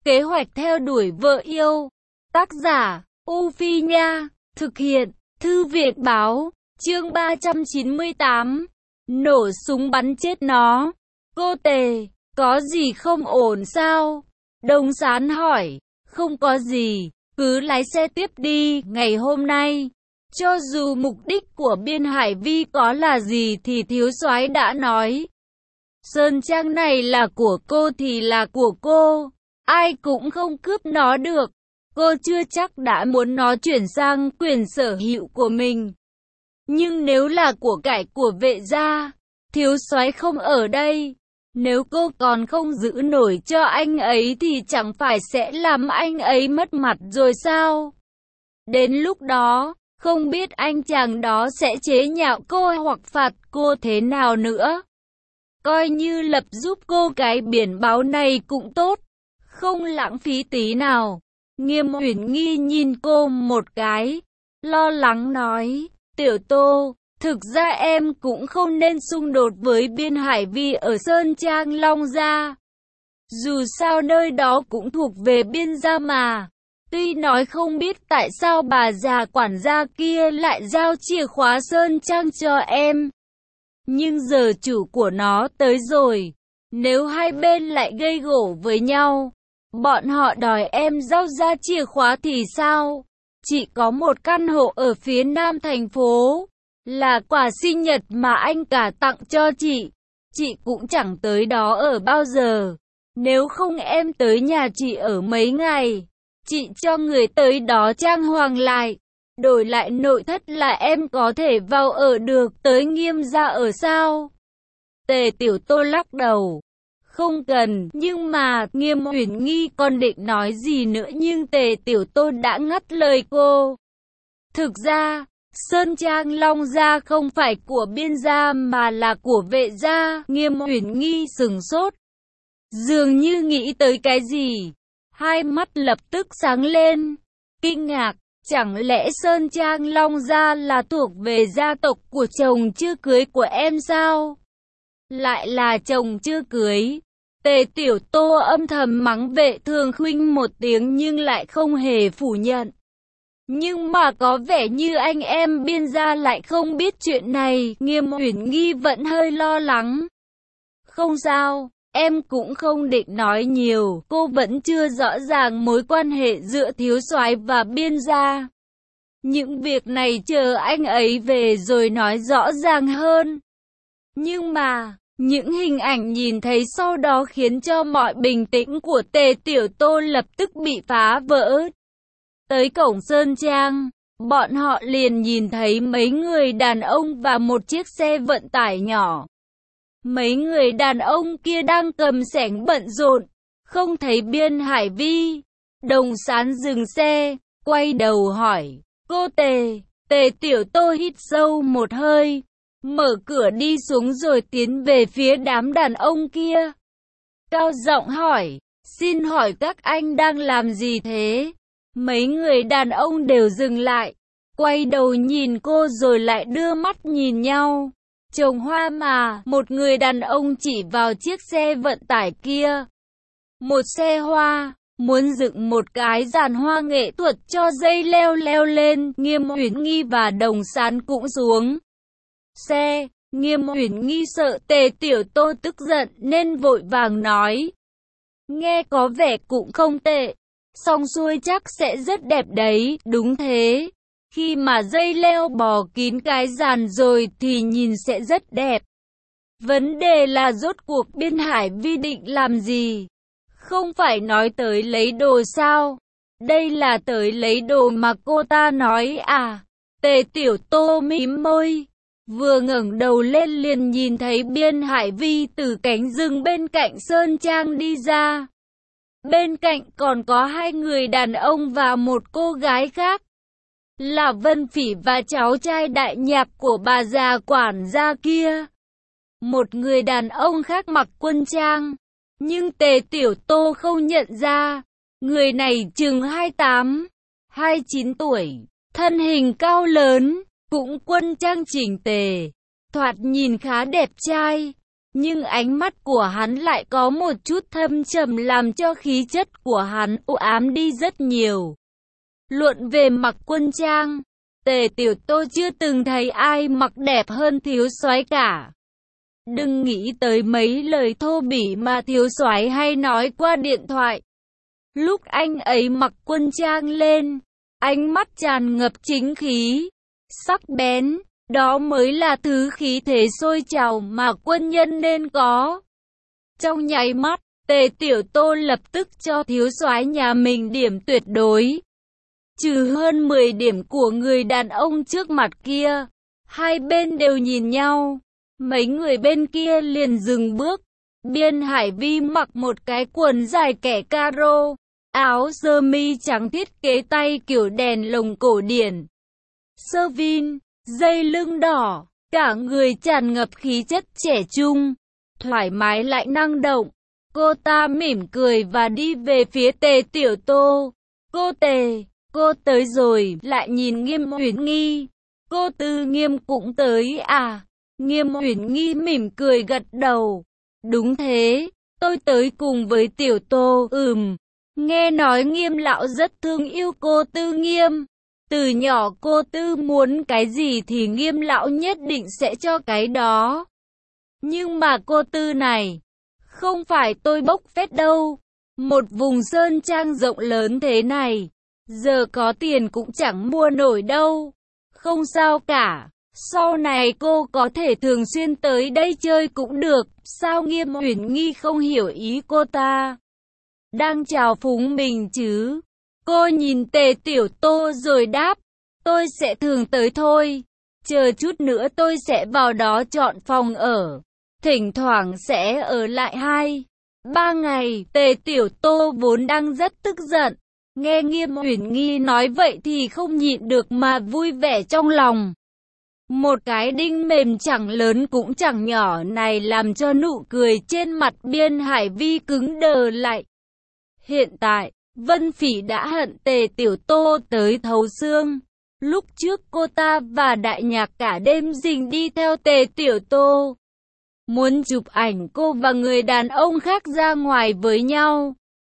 Kế hoạch theo đuổi vợ yêu. Tác giả, U Phi Nha. Thực hiện, Thư viện Báo. Chương 398. Nổ súng bắn chết nó. Cô Tề, có gì không ổn sao? Đồng Sán hỏi. Không có gì, cứ lái xe tiếp đi. Ngày hôm nay, cho dù mục đích của Biên Hải Vi có là gì thì thiếu soái đã nói. Sơn trang này là của cô thì là của cô. Ai cũng không cướp nó được. Cô chưa chắc đã muốn nó chuyển sang quyền sở hữu của mình. Nhưng nếu là của cải của Vệ gia, thiếu soái không ở đây. Nếu cô còn không giữ nổi cho anh ấy thì chẳng phải sẽ làm anh ấy mất mặt rồi sao? Đến lúc đó, không biết anh chàng đó sẽ chế nhạo cô hoặc phạt cô thế nào nữa. Coi như lập giúp cô cái biển báo này cũng tốt, không lãng phí tí nào. Nghiêm Uyển Nghi nhìn cô một cái, lo lắng nói, Tiểu Tô, thực ra em cũng không nên xung đột với Biên Hải Vi ở Sơn Trang Long Gia. Dù sao nơi đó cũng thuộc về Biên gia mà. Tuy nói không biết tại sao bà già quản gia kia lại giao chìa khóa Sơn Trang cho em. Nhưng giờ chủ của nó tới rồi. Nếu hai bên lại gây gổ với nhau, bọn họ đòi em giao ra chìa khóa thì sao? Chị có một căn hộ ở phía nam thành phố, là quà sinh nhật mà anh cả tặng cho chị. Chị cũng chẳng tới đó ở bao giờ. Nếu không em tới nhà chị ở mấy ngày, chị cho người tới đó trang hoàng lại. Đổi lại nội thất là em có thể vào ở được. Tới Nghiêm gia ở sao? Tề Tiểu Tô lắc đầu. Không cần, nhưng mà Nghiêm Uyển Nghi còn định nói gì nữa nhưng Tề Tiểu Tô đã ngắt lời cô. Thực ra, Sơn Trang Long Gia không phải của Biên gia mà là của Vệ gia. Nghiêm Uyển Nghi sừng sốt, dường như nghĩ tới cái gì. Hai mắt lập tức sáng lên, kinh ngạc. Chẳng lẽ Sơn Trang Long Gia là thuộc về gia tộc của chồng chưa cưới của em sao? Lại là chồng chưa cưới. Tề Tiểu Tô âm thầm mắng Vệ Thường Khuynh một tiếng nhưng lại không hề phủ nhận. Nhưng mà có vẻ như anh em Biên gia lại không biết chuyện này. Nghiêm Uyển Nghi vẫn hơi lo lắng. Không sao, em cũng không định nói nhiều. Cô vẫn chưa rõ ràng mối quan hệ giữa thiếu soái và Biên gia. Những việc này chờ anh ấy về rồi nói rõ ràng hơn. Nhưng mà, những hình ảnh nhìn thấy sau đó khiến cho mọi bình tĩnh của Tề Tiểu Tô lập tức bị phá vỡ. Tới cổng Sơn Trang, bọn họ liền nhìn thấy mấy người đàn ông và một chiếc xe vận tải nhỏ. Mấy người đàn ông kia đang cầm xẻng bận rộn, không thấy Biên Hải Vi. Đồng Sán dừng xe, quay đầu hỏi, cô Tề. Tề Tiểu Tô hít sâu một hơi, mở cửa đi xuống rồi tiến về phía đám đàn ông kia. Cao giọng hỏi, xin hỏi các anh đang làm gì thế? Mấy người đàn ông đều dừng lại, quay đầu nhìn cô rồi lại đưa mắt nhìn nhau. Trồng hoa mà, một người đàn ông chỉ vào chiếc xe vận tải kia. Một xe hoa, muốn dựng một cái giàn hoa nghệ thuật cho dây leo leo lên. Nghiêm Uyển Nghi và Đồng Sán cũng xuống xe. Nghiêm Uyển Nghi sợ Tề Tiểu Tô tức giận nên vội vàng nói, nghe có vẻ cũng không tệ, xong xuôi chắc sẽ rất đẹp đấy. Đúng thế, khi mà dây leo bò kín cái giàn rồi thì nhìn sẽ rất đẹp. Vấn đề là rốt cuộc Biên Hải Vi định làm gì? Không phải nói tới lấy đồ sao? Đây là tới lấy đồ mà cô ta nói à? Tề Tiểu Tô mím môi, vừa ngẩng đầu lên liền nhìn thấy Biên Hải Vi từ cánh rừng bên cạnh Sơn Trang đi ra. Bên cạnh còn có hai người đàn ông và một cô gái khác, là Vân Phỉ và cháu trai đại nhạc của bà già quản gia kia. Một người đàn ông khác mặc quân trang, nhưng Tề Tiểu Tô không nhận ra. Người này chừng 28, 29 tuổi, thân hình cao lớn, cũng quân trang chỉnh tề, thoạt nhìn khá đẹp trai. Nhưng ánh mắt của hắn lại có một chút thâm trầm làm cho khí chất của hắn u ám đi rất nhiều. Luận về mặc quân trang, Tề Tiểu Tô chưa từng thấy ai mặc đẹp hơn thiếu soái cả. Đừng nghĩ tới mấy lời thô bỉ mà thiếu soái hay nói qua điện thoại. Lúc anh ấy mặc quân trang lên, ánh mắt tràn ngập chính khí, sắc bén, đó mới là thứ khí thế sôi trào mà quân nhân nên có. Trong nháy mắt, Tề Tiểu Tô lập tức cho thiếu soái nhà mình điểm tuyệt đối. Trừ hơn 10 điểm của người đàn ông trước mặt kia, hai bên đều nhìn nhau. Mấy người bên kia liền dừng bước. Biên Hải Vi mặc một cái quần dài kẻ caro, áo sơ mi trắng thiết kế tay kiểu đèn lồng cổ điển, sơ vin, dây lưng đỏ, cả người tràn ngập khí chất trẻ trung, thoải mái lại năng động. Cô ta mỉm cười và đi về phía Tề Tiểu Tô. Cô Tề, cô tới rồi, lại nhìn Nghiêm Uyển Nghi. Cô Tư Nghiêm cũng tới à? Nghiêm Uyển Nghi mỉm cười gật đầu. Đúng thế, tôi tới cùng với Tiểu Tô. Nghe nói Nghiêm lão rất thương yêu cô Tư Nghiêm. Từ nhỏ cô Tư muốn cái gì thì Nghiêm lão nhất định sẽ cho cái đó. Nhưng mà cô Tư này, không phải tôi bốc phét đâu. Một vùng sơn trang rộng lớn thế này, giờ có tiền cũng chẳng mua nổi đâu. Không sao cả, sau này cô có thể thường xuyên tới đây chơi cũng được. Sao Nghiêm Uyển Nghi không hiểu ý cô ta? Đang chào phúng mình chứ? Cô nhìn Tề Tiểu Tô rồi đáp, tôi sẽ thường tới thôi. Chờ chút nữa tôi sẽ vào đó chọn phòng ở. Thỉnh thoảng sẽ ở lại 2-3 ngày. Tề Tiểu Tô vốn đang rất tức giận. Nghe Nghiêm Uyển Nghi nói vậy thì không nhịn được mà vui vẻ trong lòng. Một cái đinh mềm chẳng lớn cũng chẳng nhỏ này làm cho nụ cười trên mặt Biên Hải Vi cứng đờ lại. Hiện tại, Vân Phỉ đã hận Tề Tiểu Tô tới thấu xương. Lúc trước cô ta và Đại Nhạc cả đêm rình đi theo Tề Tiểu Tô, muốn chụp ảnh cô và người đàn ông khác ra ngoài với nhau.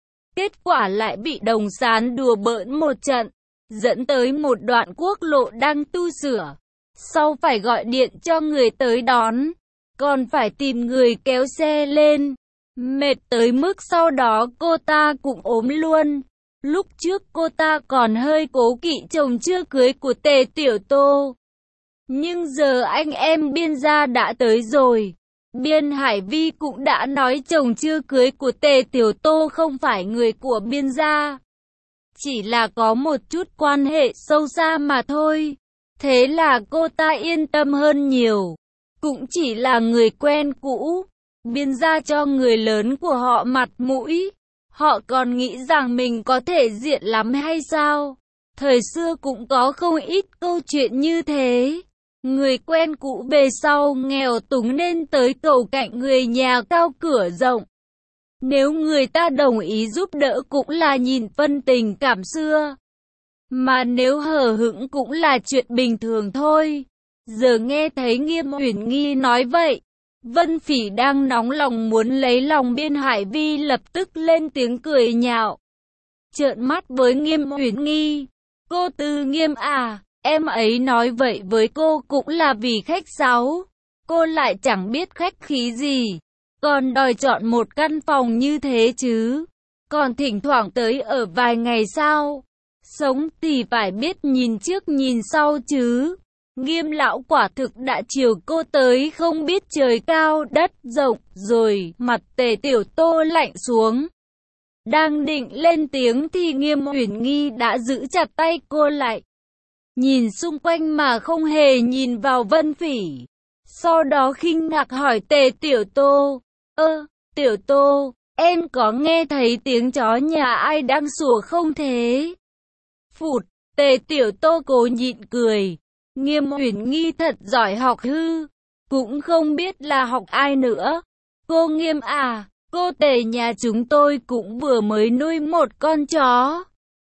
Kết quả lại bị Đồng Sán đùa bỡn một trận, dẫn tới một đoạn quốc lộ đang tu sửa. Sau phải gọi điện cho người tới đón, còn phải tìm người kéo xe lên. Mệt tới mức sau đó cô ta cũng ốm luôn. Lúc trước cô ta còn hơi cố kỵ chồng chưa cưới của Tề Tiểu Tô. Nhưng giờ anh em Biên gia đã tới rồi. Biên Hải Vi cũng đã nói chồng chưa cưới của Tề Tiểu Tô không phải người của Biên gia, chỉ là có một chút quan hệ sâu xa mà thôi. Thế là cô ta yên tâm hơn nhiều. Cũng chỉ là người quen cũ. Biên gia cho người lớn của họ mặt mũi. Họ còn nghĩ rằng mình có thể diện lắm hay sao? Thời xưa cũng có không ít câu chuyện như thế. Người quen cũ về sau nghèo túng nên tới cầu cạnh người nhà cao cửa rộng. Nếu người ta đồng ý giúp đỡ cũng là nhìn phân tình cảm xưa. Mà nếu hờ hững cũng là chuyện bình thường thôi. Giờ nghe thấy Nghiêm Uyển Nghi nói vậy, Vân Phỉ đang nóng lòng muốn lấy lòng Biên Hải Vi lập tức lên tiếng cười nhạo. Trợn mắt với Nghiêm Uyển Nghi. Cô Tư Nghiêm à, em ấy nói vậy với cô cũng là vì khách sáo. Cô lại chẳng biết khách khí gì, còn đòi chọn một căn phòng như thế chứ. Còn thỉnh thoảng tới ở vài ngày sao? Sống thì phải biết nhìn trước nhìn sau chứ. Nghiêm lão quả thực đã chiều cô tới không biết trời cao đất rộng rồi. Mặt Tề Tiểu Tô lạnh xuống, đang định lên tiếng thì Nghiêm Uyển Nghi đã giữ chặt tay cô lại, nhìn xung quanh mà không hề nhìn vào Vân Phỉ. Sau đó khinh ngạc hỏi Tề Tiểu Tô, Tiểu Tô, em có nghe thấy tiếng chó nhà ai đang sủa không thế? Phụt, Tề Tiểu Tô cố nhịn cười. Nghiêm Uyển Nghi thật giỏi học hư, cũng không biết là học ai nữa. Cô Nghiêm à, cô Tề nhà chúng tôi cũng vừa mới nuôi một con chó.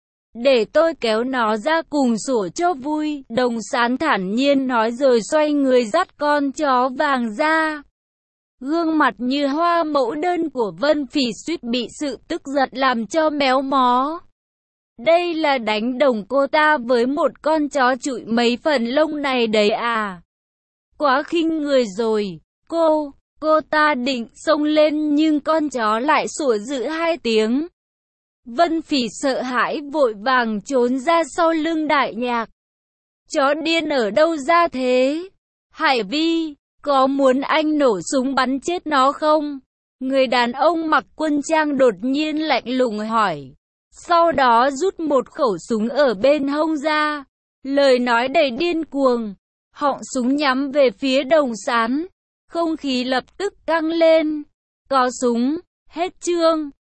Để tôi kéo nó ra cùng sủa cho vui. Đồng Sán thản nhiên nói rồi xoay người dắt con chó vàng ra. Gương mặt như hoa mẫu đơn của Vân Phỉ suýt bị sự tức giận làm cho méo mó. Đây là đánh đồng cô ta với một con chó trụi mấy phần lông này đấy à? Quá khinh người rồi. Cô ta định xông lên nhưng con chó lại sủa dữ 2 tiếng. Vân Phỉ sợ hãi vội vàng trốn ra sau lưng Đại Nhạc. Chó điên ở đâu ra thế? Hải Vi, có muốn anh nổ súng bắn chết nó không? Người đàn ông mặc quân trang đột nhiên lạnh lùng hỏi. Sau đó rút một khẩu súng ở bên hông ra. Lời nói đầy điên cuồng. Họng súng nhắm về phía Đồng Sán. Không khí lập tức căng lên. Có súng, hết chương.